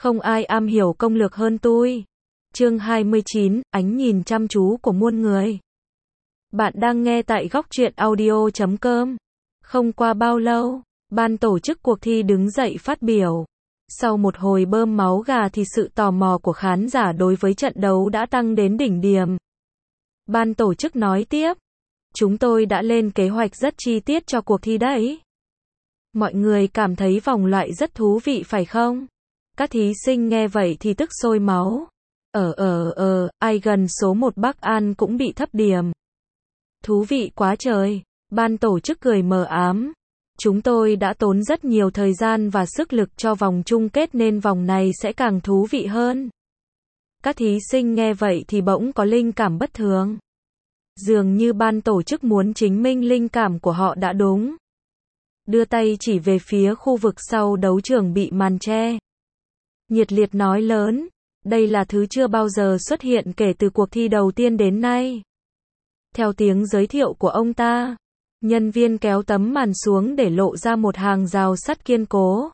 không ai am hiểu công lược hơn tôi. Chương 29, ánh nhìn chăm chú của muôn người. Bạn đang nghe tại góc truyện audio.com. Không qua bao lâu, ban tổ chức cuộc thi đứng dậy phát biểu. Sau một hồi bơm máu gà thì sự tò mò của khán giả đối với trận đấu đã tăng đến đỉnh điểm. Ban tổ chức nói tiếp, chúng tôi đã lên kế hoạch rất chi tiết cho cuộc thi đấy. Mọi người cảm thấy vòng loại rất thú vị phải không? Các thí sinh nghe vậy thì tức sôi máu. Ai gần số 1 Bắc An cũng bị thấp điểm. Thú vị quá trời. Ban tổ chức cười mờ ám. Chúng tôi đã tốn rất nhiều thời gian và sức lực cho vòng chung kết nên vòng này sẽ càng thú vị hơn. Các thí sinh nghe vậy thì bỗng có linh cảm bất thường. Dường như ban tổ chức muốn chứng minh linh cảm của họ đã đúng. Đưa tay chỉ về phía khu vực sau đấu trường bị màn che. Nhiệt liệt nói lớn, đây là thứ chưa bao giờ xuất hiện kể từ cuộc thi đầu tiên đến nay. Theo tiếng giới thiệu của ông ta, nhân viên kéo tấm màn xuống để lộ ra một hàng rào sắt kiên cố.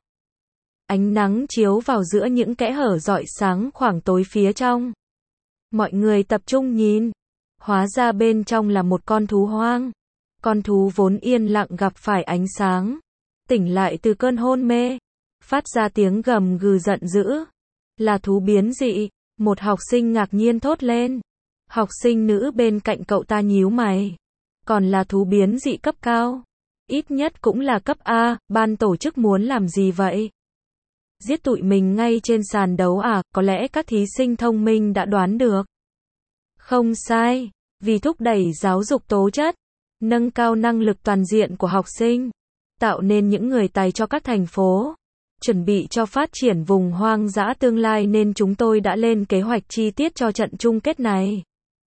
Ánh nắng chiếu vào giữa những kẽ hở rọi sáng khoảng tối phía trong. Mọi người tập trung nhìn. Hóa ra bên trong là một con thú hoang. Con thú vốn yên lặng gặp phải ánh sáng. Tỉnh lại từ cơn hôn mê. Phát ra tiếng gầm gừ giận dữ. Là thú biến dị. Một học sinh ngạc nhiên thốt lên. Học sinh nữ bên cạnh cậu ta nhíu mày. Còn là thú biến dị cấp cao. Ít nhất cũng là cấp A, ban tổ chức muốn làm gì vậy? Giết tụi mình ngay trên sàn đấu à? Có lẽ các thí sinh thông minh đã đoán được. Không sai, vì thúc đẩy giáo dục tố chất, nâng cao năng lực toàn diện của học sinh, tạo nên những người tài cho các thành phố, chuẩn bị cho phát triển vùng hoang dã tương lai nên chúng tôi đã lên kế hoạch chi tiết cho trận chung kết này.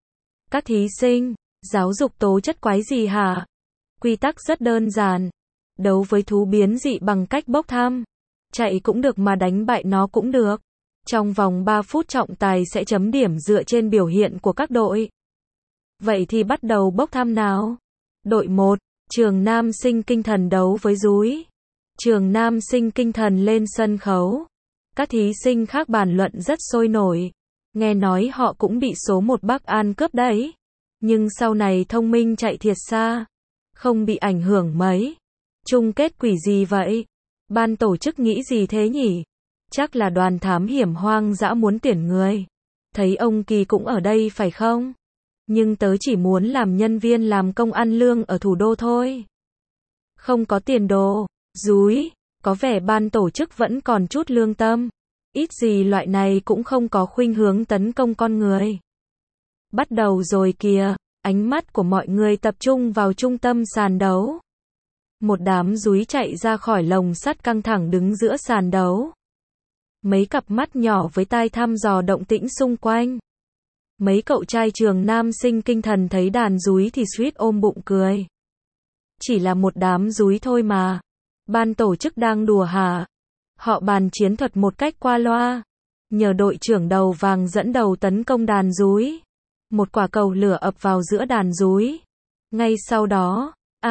Các thí sinh, giáo dục tố chất quái gì hả? Quy tắc rất đơn giản. Đấu với thú biến dị bằng cách bốc thăm. Chạy cũng được mà đánh bại nó cũng được. Trong vòng 3 phút trọng tài sẽ chấm điểm dựa trên biểu hiện của các đội. Vậy thì bắt đầu bốc thăm nào. Đội 1, trường Nam Sinh Kinh Thần đấu với dúi. Trường Nam Sinh Kinh Thần lên sân khấu. Các thí sinh khác bàn luận rất sôi nổi. Nghe nói họ cũng bị số 1 Bắc An cướp đấy. Nhưng sau này thông minh chạy thiệt xa. Không bị ảnh hưởng mấy. Chung kết quỷ gì vậy? Ban tổ chức nghĩ gì thế nhỉ? Chắc là đoàn thám hiểm hoang dã muốn tuyển người. Thấy ông Kỳ cũng ở đây phải không? Nhưng tớ chỉ muốn làm nhân viên làm công ăn lương ở thủ đô thôi. Không có tiền đồ. Dúi, có vẻ ban tổ chức vẫn còn chút lương tâm. Ít gì loại này cũng không có khuynh hướng tấn công con người. Bắt đầu rồi kìa, ánh mắt của mọi người tập trung vào trung tâm sàn đấu. Một đám dúi chạy ra khỏi lồng sắt căng thẳng đứng giữa sàn đấu. Mấy cặp mắt nhỏ với tai thăm dò động tĩnh xung quanh. Mấy cậu trai trường Nam Sinh Kinh Thần thấy đàn dúi thì suýt ôm bụng cười. Chỉ là một đám dúi thôi mà. Ban tổ chức đang đùa hả? Họ bàn chiến thuật một cách qua loa. Nhờ đội trưởng đầu vàng dẫn đầu tấn công đàn dúi. Một quả cầu lửa ập vào giữa đàn dúi. Ngay sau đó,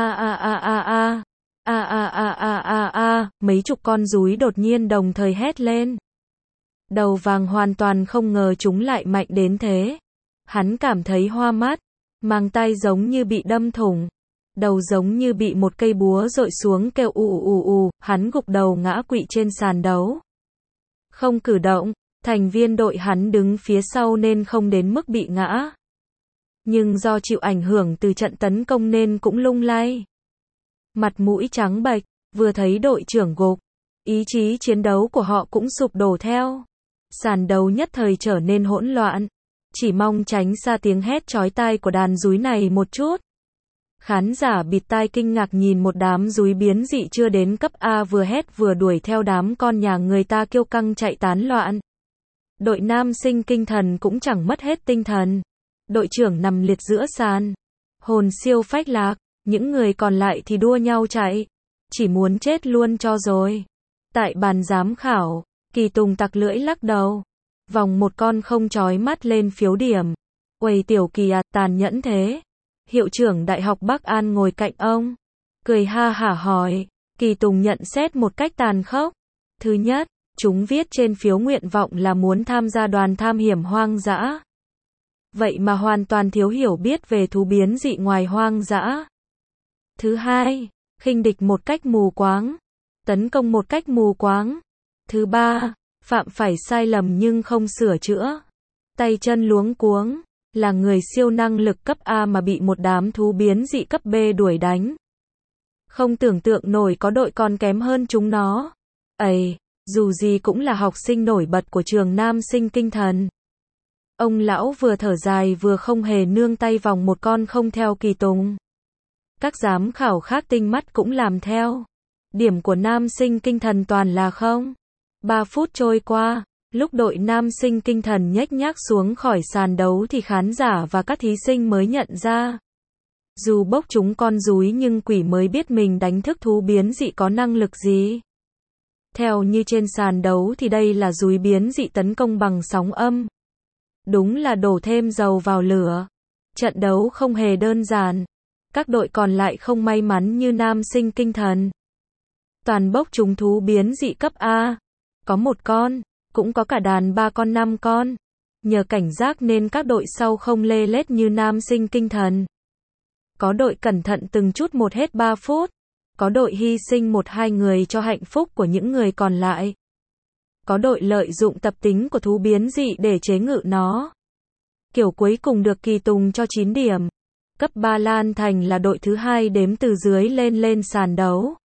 mấy chục con dúi đột nhiên đồng thời hét lên. Đầu vàng hoàn toàn không ngờ chúng lại mạnh đến thế. Hắn cảm thấy hoa mắt, mang tai giống như bị đâm thủng, đầu giống như bị một cây búa dội xuống kêu hắn gục đầu ngã quỵ trên sàn đấu. Không cử động, thành viên đội hắn đứng phía sau nên không đến mức bị ngã. Nhưng do chịu ảnh hưởng từ trận tấn công nên cũng lung lay. Mặt mũi trắng bệch, vừa thấy đội trưởng gục, ý chí chiến đấu của họ cũng sụp đổ theo. Sàn đấu nhất thời trở nên hỗn loạn. Chỉ mong tránh xa tiếng hét chói tai của đàn dúi này một chút. Khán giả bịt tai kinh ngạc nhìn một đám dúi biến dị chưa đến cấp A vừa hét vừa đuổi theo đám con nhà người ta kiêu căng chạy tán loạn. Đội Nam Sinh Kinh Thần cũng chẳng mất hết tinh thần. Đội trưởng nằm liệt giữa sàn. Hồn siêu phách lạc. Những người còn lại thì đua nhau chạy. Chỉ muốn chết luôn cho rồi. Tại bàn giám khảo, Kỳ Tùng tặc lưỡi lắc đầu. Vòng một con không chói mắt lên phiếu điểm. Uầy tiểu Kỳ à, tàn nhẫn thế. Hiệu trưởng Đại học Bắc An ngồi cạnh ông. Cười ha hả hỏi. Kỳ Tùng nhận xét một cách tàn khốc. Thứ nhất, Chúng viết trên phiếu nguyện vọng là muốn tham gia đoàn tham hiểm hoang dã. Vậy mà hoàn toàn thiếu hiểu biết về thú biến dị ngoài hoang dã. Thứ hai, khinh địch một cách mù quáng, tấn công một cách mù quáng. Thứ ba, phạm phải sai lầm nhưng không sửa chữa, tay chân luống cuống, là người siêu năng lực cấp A mà bị một đám thú biến dị cấp B đuổi đánh. Không tưởng tượng nổi có đội còn kém hơn chúng nó. Ây, dù gì cũng là học sinh nổi bật của trường Nam Sinh Kinh Thần. Ông lão vừa thở dài vừa không hề nương tay vòng một con không theo Kỳ Tùng. Các giám khảo khác tinh mắt cũng làm theo. Điểm của Nam Sinh Kinh Thần toàn là không. 3 phút trôi qua, lúc đội Nam Sinh Kinh Thần nhếch nhác xuống khỏi sàn đấu thì khán giả và các thí sinh mới nhận ra. Dù bốc chúng con rúi nhưng quỷ mới biết mình đánh thức thú biến dị có năng lực gì. Theo như trên sàn đấu thì đây là rúi biến dị tấn công bằng sóng âm. Đúng là đổ thêm dầu vào lửa. Trận đấu không hề đơn giản. Các đội còn lại không may mắn như Nam Sinh Kinh Thần. Toàn bốc chúng thú biến dị cấp A. Có một con, cũng có cả đàn 3 con 5 con. Nhờ cảnh giác nên các đội sau không lê lết như Nam Sinh Kinh Thần. Có đội cẩn thận từng chút một hết 3 phút. Có đội hy sinh 1-2 người cho hạnh phúc của những người còn lại. Có đội lợi dụng tập tính của thú biến dị để chế ngự nó. Kiểu cuối cùng được Kỳ Tùng cho 9 điểm. Cấp 3 Lan Thành là đội thứ 2 đếm từ dưới lên sàn đấu.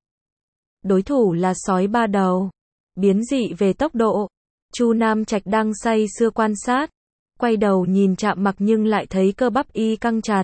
Đối thủ là sói 3 đầu. Biến dị về tốc độ. Chu Nam Trạch đang say sưa quan sát. Quay đầu nhìn Trạm Mặc nhưng lại thấy cơ bắp y căng chặt.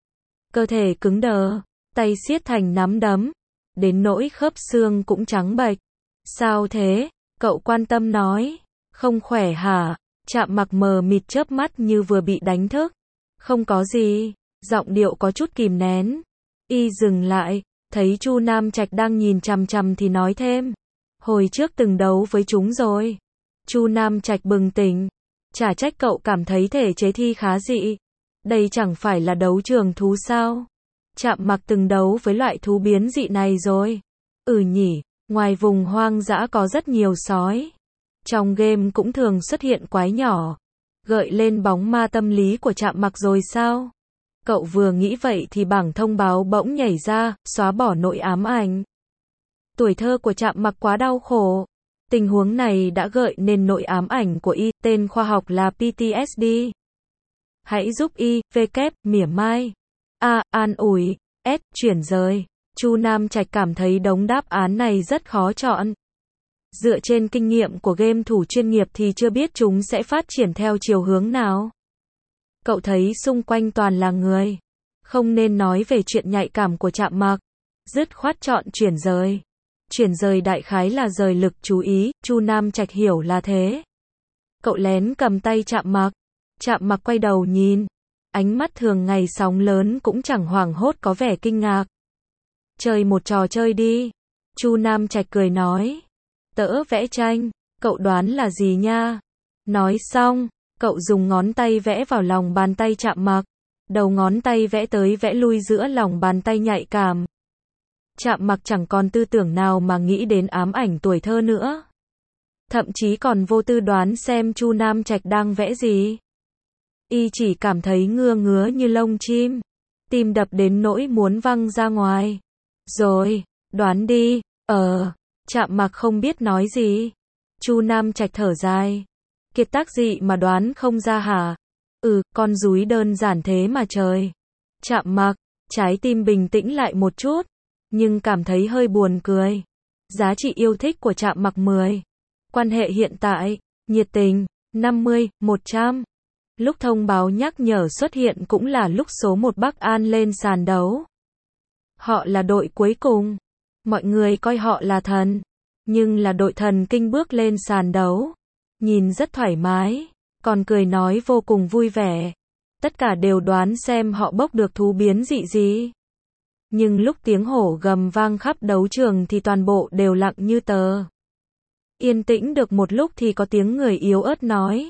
Cơ thể cứng đờ. Tay siết thành nắm đấm. Đến nỗi khớp xương cũng trắng bệch. Sao thế? Cậu quan tâm nói. Không khỏe hả? Trạm Mặc mờ mịt chớp mắt như vừa bị đánh thức. Không có gì. Giọng điệu có chút kìm nén. Y dừng lại. Thấy Chu Nam Trạch đang nhìn chằm chằm thì nói thêm. Hồi trước từng đấu với chúng rồi. Chu Nam Trạch bừng tỉnh. Chả trách cậu cảm thấy thể chế thi khá dị. Đây chẳng phải là đấu trường thú sao? Trạm Mặc từng đấu với loại thú biến dị này rồi. Nhỉ, ngoài vùng hoang dã có rất nhiều sói. Trong game cũng thường xuất hiện quái nhỏ. Gợi lên bóng ma tâm lý của Trạm Mặc rồi sao? Cậu vừa nghĩ vậy thì bảng thông báo bỗng nhảy ra, xóa bỏ nỗi ám ảnh. Tuổi thơ của Trạm Mặc quá đau khổ. Tình huống này đã gợi nên nỗi ám ảnh của y, tên khoa học là PTSD. Hãy giúp y, mỉa mai. An ủi. Chuyển rời. Chu Nam Trạch cảm thấy đống đáp án này rất khó chọn. Dựa trên kinh nghiệm của game thủ chuyên nghiệp thì chưa biết chúng sẽ phát triển theo chiều hướng nào. Cậu thấy xung quanh toàn là người. Không nên nói về chuyện nhạy cảm của Trạm Mặc. Dứt khoát chọn chuyển rời. Chuyển rời đại khái là rời lực chú ý, Chu Nam Trạch hiểu là thế. Cậu lén cầm tay Trạm Mặc. Trạm Mặc quay đầu nhìn. Ánh mắt thường ngày sóng lớn cũng chẳng hoảng hốt có vẻ kinh ngạc. Chơi một trò chơi đi. Chu Nam Trạch cười nói. Tớ vẽ tranh, cậu đoán là gì nha? Nói xong, cậu dùng ngón tay vẽ vào lòng bàn tay Trạm Mặc. Đầu ngón tay vẽ tới vẽ lui giữa lòng bàn tay nhạy cảm. Trạm Mặc chẳng còn tư tưởng nào mà nghĩ đến ám ảnh tuổi thơ nữa. Thậm chí còn vô tư đoán xem Chu Nam Trạch đang vẽ gì. Y chỉ cảm thấy ngứa ngứa như lông chim. Tim đập đến nỗi muốn văng ra ngoài. Rồi, đoán đi. Trạm Mặc không biết nói gì. Chu Nam Trạch thở dài. Kiệt tác dị mà đoán không ra hả? Con rúi đơn giản thế mà trời. Trạm Mặc, trái tim bình tĩnh lại một chút. Nhưng cảm thấy hơi buồn cười. Giá trị yêu thích của Trạm Mặc 10. Quan hệ hiện tại, nhiệt tình, 50, 100. Lúc thông báo nhắc nhở xuất hiện cũng là lúc số 1 Bắc An lên sàn đấu. Họ là đội cuối cùng. Mọi người coi họ là thần. Nhưng là đội thần kinh bước lên sàn đấu. Nhìn rất thoải mái. Còn cười nói vô cùng vui vẻ. Tất cả đều đoán xem họ bốc được thú biến dị gì. Nhưng lúc tiếng hổ gầm vang khắp đấu trường thì toàn bộ đều lặng như tờ. Yên tĩnh được một lúc thì có tiếng người yếu ớt nói.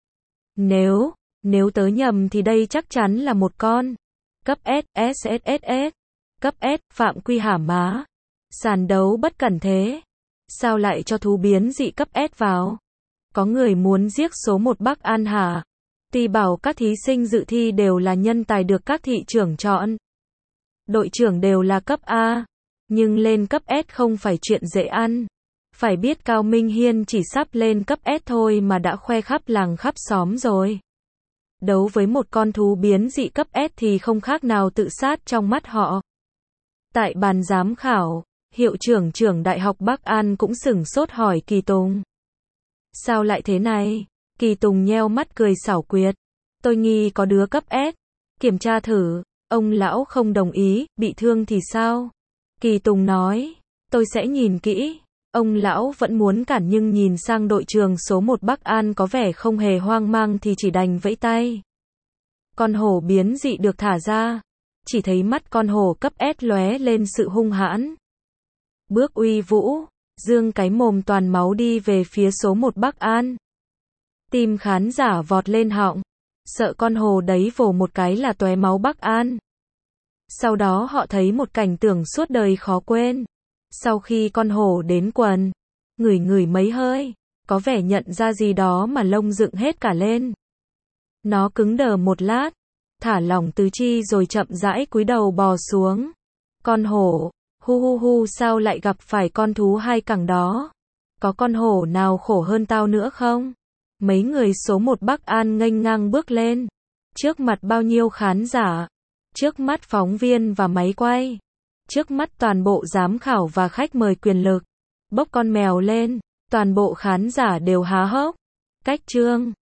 Nếu tớ nhầm thì đây chắc chắn là một con. Cấp S. Cấp S, phạm quy hả má. Sàn đấu bất cẩn thế. Sao lại cho thú biến dị cấp S vào? Có người muốn giết số 1 Bắc An hả? Tuy bảo các thí sinh dự thi đều là nhân tài được các thị trưởng chọn. Đội trưởng đều là cấp A. Nhưng lên cấp S không phải chuyện dễ ăn. Phải biết Cao Minh Hiên chỉ sắp lên cấp S thôi mà đã khoe khắp làng khắp xóm rồi. Đấu với một con thú biến dị cấp S thì không khác nào tự sát trong mắt họ. Tại bàn giám khảo, hiệu trưởng trường Đại học Bắc An cũng sửng sốt hỏi Kỳ Tùng. Sao lại thế này? Kỳ Tùng nheo mắt cười xảo quyệt. Tôi nghi có đứa cấp S. Kiểm tra thử. Ông lão không đồng ý, bị thương thì sao? Kỳ Tùng nói, tôi sẽ nhìn kỹ. Ông lão vẫn muốn cản nhưng nhìn sang đội trường số 1 Bắc An có vẻ không hề hoang mang thì chỉ đành vẫy tay. Con hổ biến dị được thả ra. Chỉ thấy mắt con hổ cấp S lóe lên sự hung hãn. Bước uy vũ, dương cái mồm toàn máu đi về phía số 1 Bắc An. Tim khán giả vọt lên họng. Sợ con hổ đấy vồ một cái là tóe máu Bắc An. Sau đó họ thấy một cảnh tượng suốt đời khó quên. Sau khi con hổ đến quần, ngửi mấy hơi, có vẻ nhận ra gì đó mà lông dựng hết cả lên. Nó cứng đờ một lát, thả lỏng tứ chi rồi chậm rãi cúi đầu bò xuống. Con hổ, hu sao lại gặp phải con thú hai cẳng đó? Có con hổ nào khổ hơn tao nữa không? Mấy người số 1 Bắc An nghênh ngang bước lên. Trước mặt bao nhiêu khán giả. Trước mắt phóng viên và máy quay. Trước mắt toàn bộ giám khảo và khách mời quyền lực. Bốc con mèo lên. Toàn bộ khán giả đều há hốc. Cách trương.